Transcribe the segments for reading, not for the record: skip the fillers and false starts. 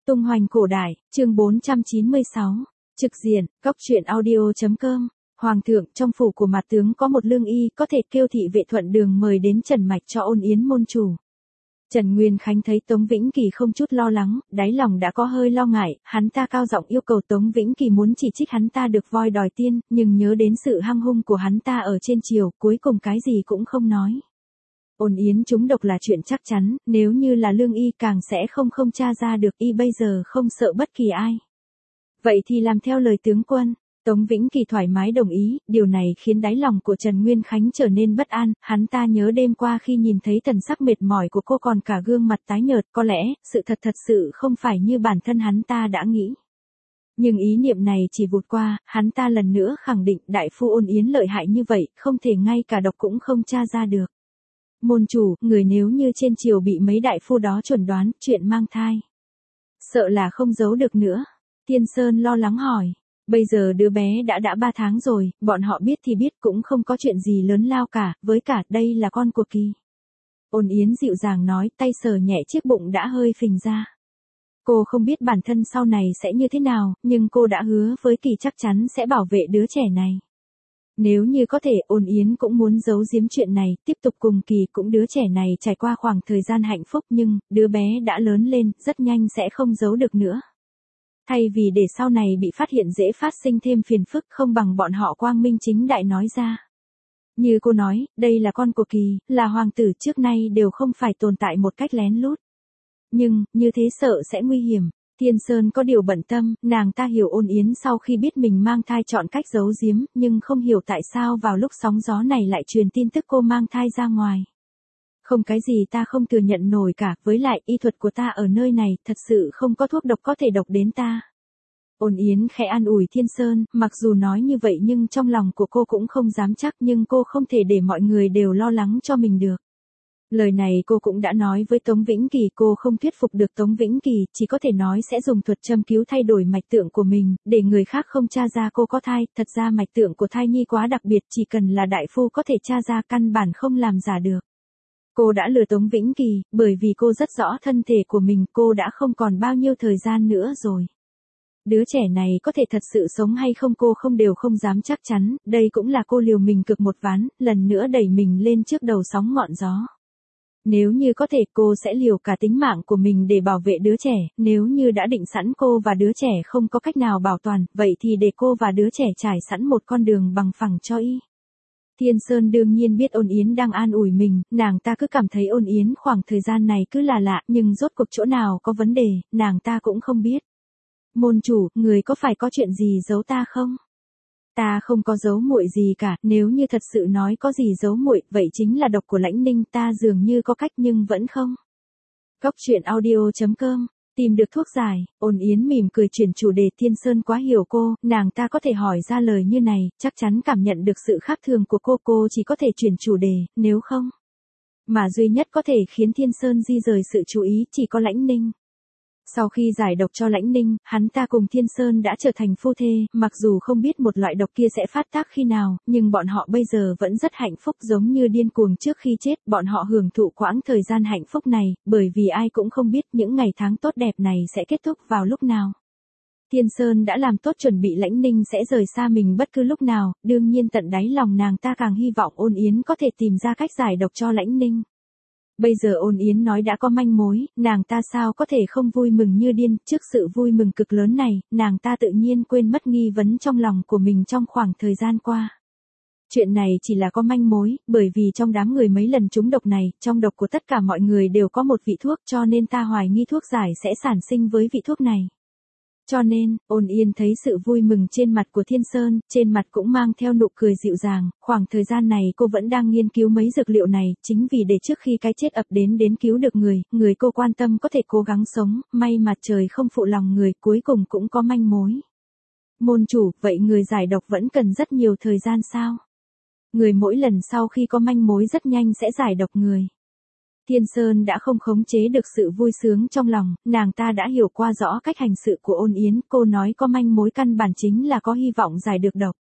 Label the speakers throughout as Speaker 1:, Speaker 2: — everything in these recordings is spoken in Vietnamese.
Speaker 1: Tung hoành cổ đại, chương 496. Trực diện, góc truyện audio.com. Hoàng thượng, trong phủ của mặt tướng có một lương y, có thể kêu thị vệ thuận đường mời đến Trần Mạch cho ôn yến môn chủ. Trần Nguyên Khánh thấy Tống Vĩnh Kỳ không chút lo lắng, đáy lòng đã có hơi lo ngại, hắn ta cao giọng yêu cầu Tống Vĩnh Kỳ muốn chỉ trích hắn ta được voi đòi tiên, nhưng nhớ đến sự hăng hung của hắn ta ở trên triều, cuối cùng cái gì cũng không nói. Ôn yến trúng độc là chuyện chắc chắn, nếu như là lương y càng sẽ không tra ra được, y bây giờ không sợ bất kỳ ai. Vậy thì làm theo lời tướng quân. Tống Vĩnh Kỳ thoải mái đồng ý, điều này khiến đáy lòng của Trần Nguyên Khánh trở nên bất an, hắn ta nhớ đêm qua khi nhìn thấy thần sắc mệt mỏi của cô còn cả gương mặt tái nhợt, có lẽ, sự thật sự không phải như bản thân hắn ta đã nghĩ. Nhưng ý niệm này chỉ vụt qua, hắn ta lần nữa khẳng định đại phu Ôn Yến lợi hại như vậy, không thể ngay cả độc cũng không tra ra được. Môn chủ, người nếu như trên triều bị mấy đại phu đó chuẩn đoán chuyện mang thai, sợ là không giấu được nữa. Tiên Sơn lo lắng hỏi. Bây giờ đứa bé đã 3 tháng rồi, bọn họ biết thì biết cũng không có chuyện gì lớn lao cả, với cả đây là con của Kỳ. Ôn Yến dịu dàng nói, tay sờ nhẹ chiếc bụng đã hơi phình ra. Cô không biết bản thân sau này sẽ như thế nào, nhưng cô đã hứa với Kỳ chắc chắn sẽ bảo vệ đứa trẻ này. Nếu như có thể, Ôn Yến cũng muốn giấu giếm chuyện này, tiếp tục cùng Kỳ cũng đứa trẻ này trải qua khoảng thời gian hạnh phúc, nhưng đứa bé đã lớn lên, rất nhanh sẽ không giấu được nữa. Thay vì để sau này bị phát hiện dễ phát sinh thêm phiền phức, không bằng bọn họ quang minh chính đại nói ra. Như cô nói, đây là con của Kỳ, là hoàng tử, trước nay đều không phải tồn tại một cách lén lút. Nhưng, như thế sợ sẽ nguy hiểm. Thiên Sơn có điều bận tâm, nàng ta hiểu Ôn Yến sau khi biết mình mang thai chọn cách giấu giếm, nhưng không hiểu tại sao vào lúc sóng gió này lại truyền tin tức cô mang thai ra ngoài. Không cái gì ta không thừa nhận nổi cả, với lại y thuật của ta ở nơi này, thật sự không có thuốc độc có thể độc đến ta. Ôn Yến khẽ an ủi Thiên Sơn, mặc dù nói như vậy nhưng trong lòng của cô cũng không dám chắc, nhưng cô không thể để mọi người đều lo lắng cho mình được. Lời này cô cũng đã nói với Tống Vĩnh Kỳ, cô không thuyết phục được Tống Vĩnh Kỳ, chỉ có thể nói sẽ dùng thuật châm cứu thay đổi mạch tượng của mình, để người khác không tra ra cô có thai, thật ra mạch tượng của thai nhi quá đặc biệt, chỉ cần là đại phu có thể tra ra, căn bản không làm giả được. Cô đã lừa Tống Vĩnh Kỳ, bởi vì cô rất rõ thân thể của mình, cô đã không còn bao nhiêu thời gian nữa rồi. Đứa trẻ này có thể thật sự sống hay không cô không dám chắc chắn, đây cũng là cô liều mình cược một ván, lần nữa đẩy mình lên trước đầu sóng ngọn gió. Nếu như có thể cô sẽ liều cả tính mạng của mình để bảo vệ đứa trẻ, nếu như đã định sẵn cô và đứa trẻ không có cách nào bảo toàn, vậy thì để cô và đứa trẻ trải sẵn một con đường bằng phẳng cho y. Thiên Sơn đương nhiên biết Ôn Yến đang an ủi mình, nàng ta cứ cảm thấy Ôn Yến khoảng thời gian này cứ là lạ, nhưng rốt cuộc chỗ nào có vấn đề, nàng ta cũng không biết. Môn chủ, người có phải có chuyện gì giấu ta không? Ta không có giấu muội gì cả, nếu như thật sự nói có gì giấu muội, vậy chính là độc của Lãnh Ninh, ta dường như có cách nhưng vẫn không. Góc truyện audio.com. Tìm được thuốc giải, Ôn Yến mỉm cười chuyển chủ đề. Thiên Sơn quá hiểu cô, nàng ta có thể hỏi ra lời như này, chắc chắn cảm nhận được sự khác thường của cô chỉ có thể chuyển chủ đề, nếu không. Mà duy nhất có thể khiến Thiên Sơn di rời sự chú ý chỉ có Lãnh Ninh. Sau khi giải độc cho Lãnh Ninh, hắn ta cùng Thiên Sơn đã trở thành phu thê, mặc dù không biết một loại độc kia sẽ phát tác khi nào, nhưng bọn họ bây giờ vẫn rất hạnh phúc giống như điên cuồng trước khi chết, bọn họ hưởng thụ quãng thời gian hạnh phúc này, bởi vì ai cũng không biết những ngày tháng tốt đẹp này sẽ kết thúc vào lúc nào. Thiên Sơn đã làm tốt chuẩn bị Lãnh Ninh sẽ rời xa mình bất cứ lúc nào, đương nhiên tận đáy lòng nàng ta càng hy vọng Ôn Yến có thể tìm ra cách giải độc cho Lãnh Ninh. Bây giờ Ôn Yến nói đã có manh mối, nàng ta sao có thể không vui mừng như điên, trước sự vui mừng cực lớn này, nàng ta tự nhiên quên mất nghi vấn trong lòng của mình trong khoảng thời gian qua. Chuyện này chỉ là có manh mối, bởi vì trong đám người mấy lần trúng độc này, trong độc của tất cả mọi người đều có một vị thuốc, cho nên ta hoài nghi thuốc giải sẽ sản sinh với vị thuốc này. Cho nên, Ôn Yến thấy sự vui mừng trên mặt của Thiên Sơn, trên mặt cũng mang theo nụ cười dịu dàng, khoảng thời gian này cô vẫn đang nghiên cứu mấy dược liệu này, chính vì để trước khi cái chết ập đến cứu được người cô quan tâm có thể cố gắng sống, may mà trời không phụ lòng người, cuối cùng cũng có manh mối. Môn chủ, vậy người giải độc vẫn cần rất nhiều thời gian sao? Người mỗi lần sau khi có manh mối rất nhanh sẽ giải độc người. Thiên Sơn đã không khống chế được sự vui sướng trong lòng, nàng ta đã hiểu qua rõ cách hành sự của Ôn Yến, cô nói có manh mối căn bản chính là có hy vọng giải được độc.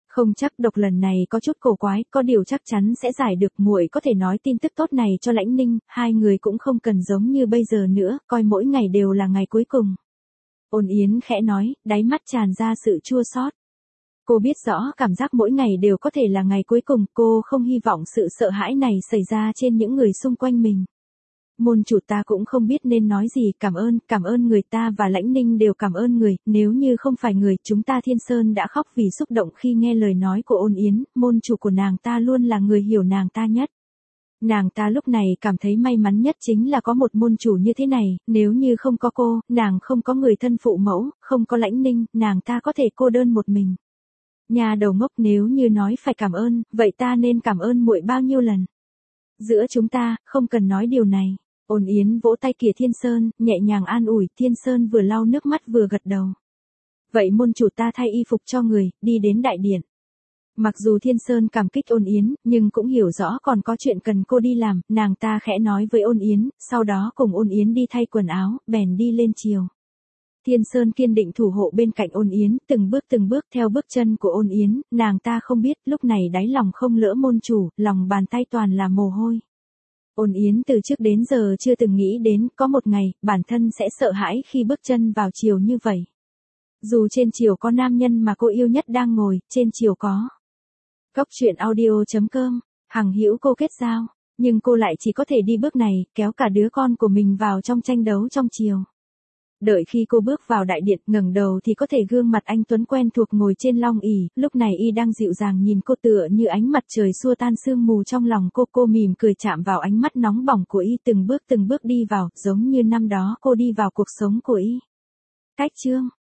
Speaker 1: Không chắc độc lần này có chút cổ quái, có điều chắc chắn sẽ giải được, muội có thể nói tin tức tốt này cho Lãnh Ninh, hai người cũng không cần giống như bây giờ nữa, coi mỗi ngày đều là ngày cuối cùng. Ôn Yến khẽ nói, đáy mắt tràn ra sự chua xót. Cô biết rõ cảm giác mỗi ngày đều có thể là ngày cuối cùng, cô không hy vọng sự sợ hãi này xảy ra trên những người xung quanh mình. Môn chủ ta cũng không biết nên nói gì, cảm ơn người, ta và Lãnh Ninh đều cảm ơn người, nếu như không phải người, chúng ta Thiên Sơn đã khóc vì xúc động khi nghe lời nói của Ôn Yến, môn chủ của nàng ta luôn là người hiểu nàng ta nhất. Nàng ta lúc này cảm thấy may mắn nhất chính là có một môn chủ như thế này, nếu như không có cô, nàng không có người thân phụ mẫu, không có Lãnh Ninh, nàng ta có thể cô đơn một mình. Nhà đầu ngốc, nếu như nói phải cảm ơn, vậy ta nên cảm ơn muội bao nhiêu lần? Giữa chúng ta, không cần nói điều này. Ôn Yến vỗ tay Kìa Thiên Sơn, nhẹ nhàng an ủi, Thiên Sơn vừa lau nước mắt vừa gật đầu. Vậy môn chủ ta thay y phục cho người, đi đến đại điện. Mặc dù Thiên Sơn cảm kích Ôn Yến, nhưng cũng hiểu rõ còn có chuyện cần cô đi làm, nàng ta khẽ nói với Ôn Yến, sau đó cùng Ôn Yến đi thay quần áo, bèn đi lên chiều. Thiên Sơn kiên định thủ hộ bên cạnh Ôn Yến, từng bước theo bước chân của Ôn Yến, nàng ta không biết, lúc này đáy lòng không lỡ môn chủ, lòng bàn tay toàn là mồ hôi. Ôn Yến từ trước đến giờ chưa từng nghĩ đến, có một ngày, bản thân sẽ sợ hãi khi bước chân vào chiều như vậy. Dù trên chiều có nam nhân mà cô yêu nhất đang ngồi, trên chiều có. Cốc truyện audio.com, Hằng Hữu cô kết giao, nhưng cô lại chỉ có thể đi bước này, kéo cả đứa con của mình vào trong tranh đấu trong chiều. Đợi khi cô bước vào đại điện, ngẩng đầu thì có thể gương mặt anh tuấn quen thuộc ngồi trên long ỷ, lúc này y đang dịu dàng nhìn cô tựa như ánh mặt trời xua tan sương mù trong lòng cô mỉm cười chạm vào ánh mắt nóng bỏng của y, từng bước đi vào, giống như năm đó cô đi vào cuộc sống của y. Cách chương